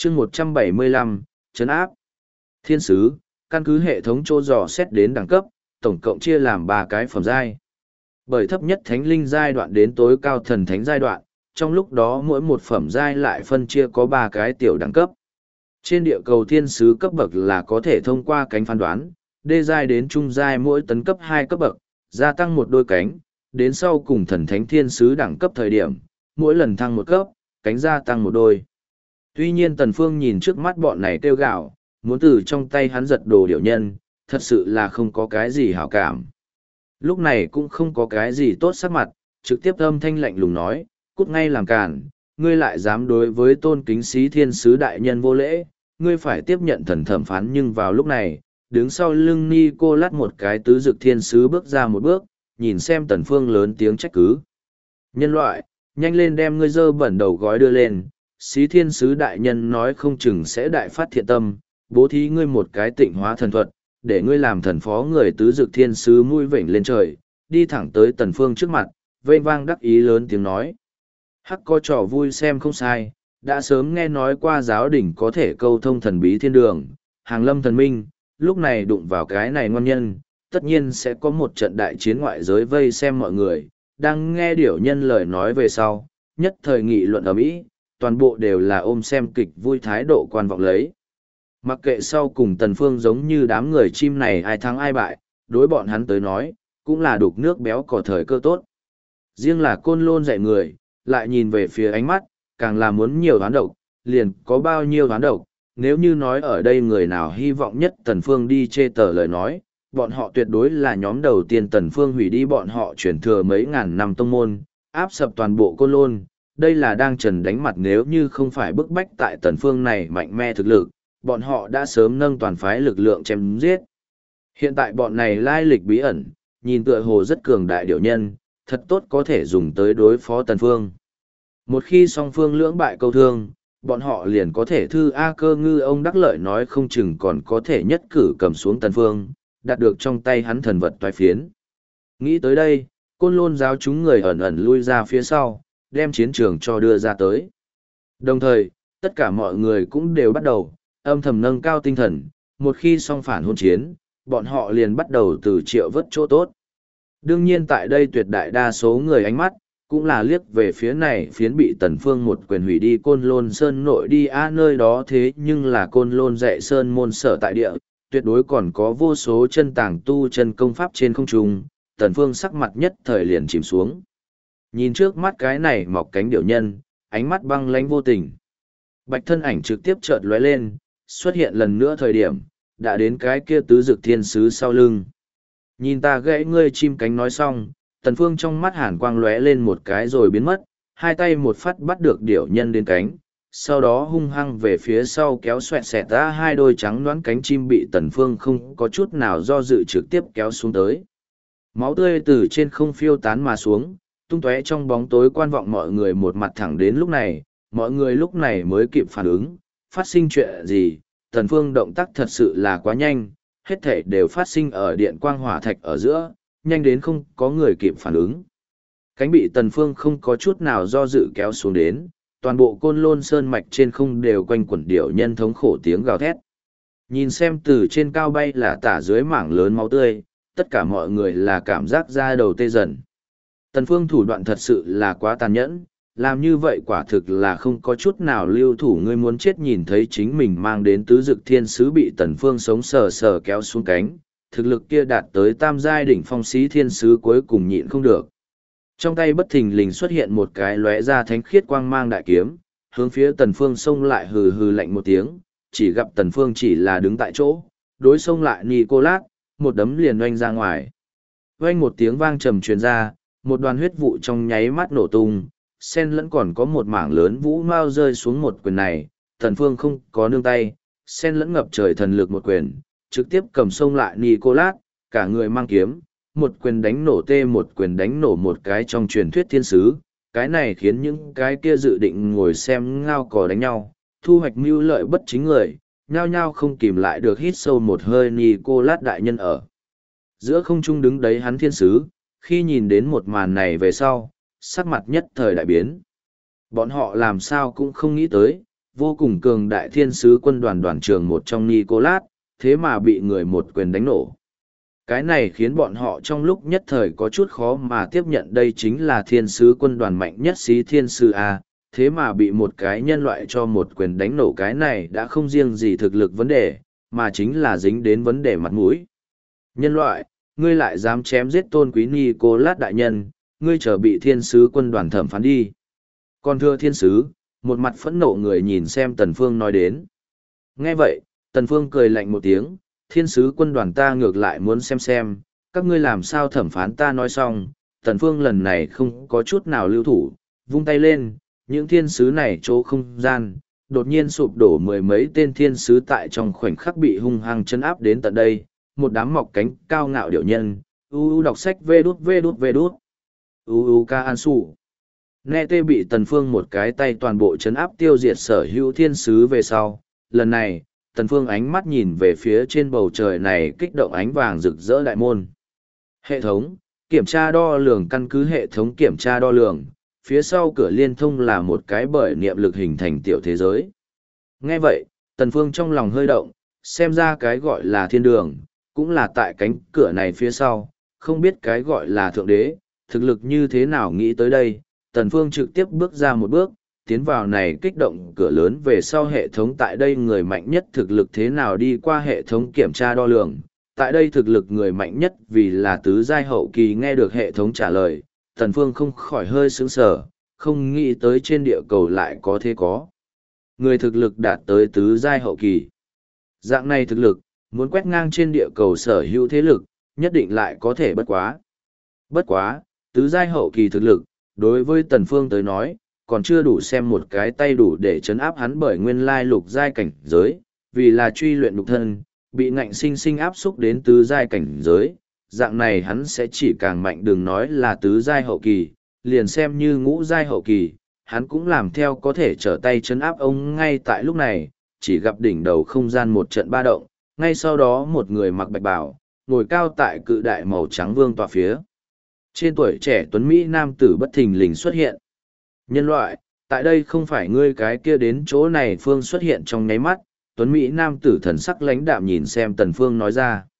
chương 175, trấn áp. Thiên sứ, căn cứ hệ thống chỗ dò xét đến đẳng cấp, tổng cộng chia làm 3 cái phẩm giai. Bởi thấp nhất thánh linh giai đoạn đến tối cao thần thánh giai đoạn, trong lúc đó mỗi một phẩm giai lại phân chia có 3 cái tiểu đẳng cấp. Trên địa cầu thiên sứ cấp bậc là có thể thông qua cánh phán đoán, đê giai đến trung giai mỗi tấn cấp 2 cấp bậc, gia tăng một đôi cánh, đến sau cùng thần thánh thiên sứ đẳng cấp thời điểm, mỗi lần thăng một cấp, cánh gia tăng một đôi. Tuy nhiên Tần Phương nhìn trước mắt bọn này kêu gạo, muốn từ trong tay hắn giật đồ điểu nhân, thật sự là không có cái gì hảo cảm. Lúc này cũng không có cái gì tốt sắc mặt, trực tiếp âm thanh lạnh lùng nói, cút ngay làm cản, ngươi lại dám đối với tôn kính sĩ thiên sứ đại nhân vô lễ, ngươi phải tiếp nhận thần thẩm phán. Nhưng vào lúc này, đứng sau lưng Nicolas một cái tứ dực thiên sứ bước ra một bước, nhìn xem Tần Phương lớn tiếng trách cứ. Nhân loại, nhanh lên đem ngươi dơ bẩn đầu gói đưa lên, sĩ thiên sứ đại nhân nói không chừng sẽ đại phát thiện tâm, bố thí ngươi một cái tịnh hóa thần thuật, để ngươi làm thần phó người tứ dực thiên sứ mũi vểnh lên trời, đi thẳng tới Tần Phương trước mặt, vênh vang đắc ý lớn tiếng nói. Hắc có trò vui xem không sai, đã sớm nghe nói qua giáo đỉnh có thể câu thông thần bí thiên đường, hàng lâm thần minh, lúc này đụng vào cái này ngon nhân, tất nhiên sẽ có một trận đại chiến ngoại giới vây xem mọi người, đang nghe điểu nhân lời nói về sau, nhất thời nghị luận ở Mỹ, toàn bộ đều là ôm xem kịch vui thái độ quan vọng lấy. Mặc kệ sau cùng Tần Phương giống như đám người chim này ai thắng ai bại, đối bọn hắn tới nói, cũng là đục nước béo cò thời cơ tốt. Riêng là Côn Lôn dạy người, lại nhìn về phía ánh mắt, càng là muốn nhiều đoán độc, liền có bao nhiêu đoán độc. Nếu như nói ở đây người nào hy vọng nhất Tần Phương đi chê tờ lời nói, bọn họ tuyệt đối là nhóm đầu tiên Tần Phương hủy đi bọn họ chuyển thừa mấy ngàn năm tông môn, áp sập toàn bộ Côn Lôn. Đây là đang trần đánh mặt, nếu như không phải bức bách tại Tần Phương này mạnh mẽ thực lực, bọn họ đã sớm nâng toàn phái lực lượng chém giết. Hiện tại bọn này lai lịch bí ẩn, nhìn tựa hồ rất cường đại điểu nhân, thật tốt có thể dùng tới đối phó Tần Phương. Một khi song phương lưỡng bại câu thương, bọn họ liền có thể thư A Cơ Ngư ông đắc lợi nói không chừng còn có thể nhất cử cầm xuống Tần Phương, đạt được trong tay hắn thần vật toái phiến. Nghĩ tới đây, Côn Lôn giáo chúng người ẩn ẩn lui ra phía sau, đem chiến trường cho đưa ra tới. Đồng thời, tất cả mọi người cũng đều bắt đầu âm thầm nâng cao tinh thần, một khi song phản hôn chiến, bọn họ liền bắt đầu từ triệu vớt chỗ tốt. Đương nhiên tại đây tuyệt đại đa số người ánh mắt, cũng là liếc về phía này phiến bị Tần Phương một quyền hủy đi Côn Lôn Sơn nội đi nơi đó, thế nhưng là Côn Lôn dạy Sơn môn sở tại địa, tuyệt đối còn có vô số chân tàng tu chân công pháp trên không trung. Tần Phương sắc mặt nhất thời liền chìm xuống. Nhìn trước mắt cái này mọc cánh điểu nhân, ánh mắt băng lãnh vô tình. Bạch thân ảnh trực tiếp chợt lóe lên, xuất hiện lần nữa thời điểm, đã đến cái kia tứ dực thiên sứ sau lưng. Nhìn ta gãy ngươi chim cánh nói xong, Tần Phương trong mắt hàn quang lóe lên một cái rồi biến mất, hai tay một phát bắt được điểu nhân đến cánh, sau đó hung hăng về phía sau kéo xoẹt xẹt ra hai đôi trắng đoán cánh chim bị Tần Phương không có chút nào do dự trực tiếp kéo xuống tới. Máu tươi từ trên không phiêu tán mà xuống, tung tóe trong bóng tối. Quan vọng mọi người một mặt thẳng đến lúc này, mọi người lúc này mới kịp phản ứng, phát sinh chuyện gì. Tần Phương động tác thật sự là quá nhanh, hết thảy đều phát sinh ở điện quang hỏa thạch ở giữa, nhanh đến không có người kịp phản ứng. Cánh bị Tần Phương không có chút nào do dự kéo xuống đến, toàn bộ Côn Lôn sơn mạch trên không đều quanh quẩn điểu nhân thống khổ tiếng gào thét. Nhìn xem từ trên cao bay là tả dưới mảng lớn máu tươi, tất cả mọi người là cảm giác da đầu tê dần. Tần Phương thủ đoạn thật sự là quá tàn nhẫn, làm như vậy quả thực là không có chút nào lưu thủ. Ngươi muốn chết nhìn thấy chính mình mang đến tứ dực thiên sứ bị Tần Phương sống sờ sờ kéo xuống cánh, thực lực kia đạt tới tam giai đỉnh phong sĩ thiên sứ cuối cùng nhịn không được. Trong tay bất thình lình xuất hiện một cái lóe ra thánh khiết quang mang đại kiếm, hướng phía Tần Phương xông lại, hừ hừ lạnh một tiếng, chỉ gặp Tần Phương chỉ là đứng tại chỗ, đối xông lại Nicolas, một đấm liền oanh ra ngoài. Oanh một tiếng vang trầm truyền ra, một đoàn huyết vụ trong nháy mắt nổ tung, sen lẫn còn có một mảng lớn vũ mau rơi xuống một quyền này. Tần Phương không có nương tay, sen lẫn ngập trời thần lực một quyền, trực tiếp cầm xông lại Nicolas, cả người mang kiếm, một quyền đánh nổ một quyền đánh nổ một cái trong truyền thuyết thiên sứ. Cái này khiến những cái kia dự định ngồi xem ngao cò đánh nhau, thu hoạch mưu lợi bất chính người, nhao nhao không kìm lại được hít sâu một hơi. Nicolas đại nhân ở giữa không trung đứng đấy, hắn thiên sứ, khi nhìn đến một màn này về sau, sắc mặt nhất thời đại biến. Bọn họ làm sao cũng không nghĩ tới, vô cùng cường đại thiên sứ quân đoàn đoàn trưởng một trong Nicolas, thế mà bị người một quyền đánh nổ. Cái này khiến bọn họ trong lúc nhất thời có chút khó mà tiếp nhận đây chính là thiên sứ quân đoàn mạnh nhất xí thiên sứ A, thế mà bị một cái nhân loại cho một quyền đánh nổ cái này đã không riêng gì thực lực vấn đề, mà chính là dính đến vấn đề mặt mũi. Nhân loại, ngươi lại dám chém giết tôn quý Nicolas đại nhân, ngươi trở bị thiên sứ quân đoàn thẩm phán đi. Còn thưa thiên sứ, một mặt phẫn nộ người nhìn xem Tần Phương nói đến. Nghe vậy, Tần Phương cười lạnh một tiếng, thiên sứ quân đoàn ta ngược lại muốn xem, các ngươi làm sao thẩm phán ta nói xong, Tần Phương lần này không có chút nào lưu thủ, vung tay lên, những thiên sứ này chỗ không gian, đột nhiên sụp đổ mười mấy tên thiên sứ tại trong khoảnh khắc bị hung hăng chân áp đến tận đây, một đám mọc cánh cao ngạo điệu nhân, đọc sách vê đút, ca an su. Nghe tê bị Tần Phương một cái tay toàn bộ chấn áp tiêu diệt sở hữu thiên sứ về sau, lần này, Tần Phương ánh mắt nhìn về phía trên bầu trời này kích động ánh vàng rực rỡ đại môn. Hệ thống, kiểm tra đo lường căn cứ hệ thống kiểm tra đo lường, phía sau cửa liên thông là một cái bởi niệm lực hình thành tiểu thế giới. Nghe vậy, Tần Phương trong lòng hơi động, xem ra cái gọi là thiên đường, cũng là tại cánh cửa này phía sau, không biết cái gọi là thượng đế, thực lực như thế nào nghĩ tới đây, Tần Phương trực tiếp bước ra một bước, tiến vào này kích động cửa lớn về sau hệ thống tại đây người mạnh nhất thực lực thế nào đi qua hệ thống kiểm tra đo lường. Tại đây thực lực người mạnh nhất vì là tứ giai hậu kỳ nghe được hệ thống trả lời, Tần Phương không khỏi hơi sững sờ, không nghĩ tới trên địa cầu lại có thế có. Người thực lực đạt tới tứ giai hậu kỳ. Dạng này thực lực, muốn quét ngang trên địa cầu sở hữu thế lực, nhất định lại có thể bất quá. Bất quá, tứ giai hậu kỳ thực lực, đối với Tần Phương tới nói, còn chưa đủ xem một cái tay đủ để chấn áp hắn bởi nguyên lai lục giai cảnh giới, vì là truy luyện lục thân, bị ngạnh sinh sinh áp xúc đến tứ giai cảnh giới, dạng này hắn sẽ chỉ càng mạnh đừng nói là tứ giai hậu kỳ, liền xem như ngũ giai hậu kỳ, hắn cũng làm theo có thể trở tay chấn áp ông ngay tại lúc này, chỉ gặp đỉnh đầu không gian một trận ba động, ngay sau đó một người mặc bạch bào, ngồi cao tại cự đại màu trắng vương tọa phía. Trên tuổi trẻ tuấn Mỹ nam tử bất thình lình xuất hiện. Nhân loại, tại đây không phải ngươi cái kia đến chỗ này Phương xuất hiện trong nháy mắt, tuấn Mỹ nam tử thần sắc lãnh đạm nhìn xem Tần Phương nói ra.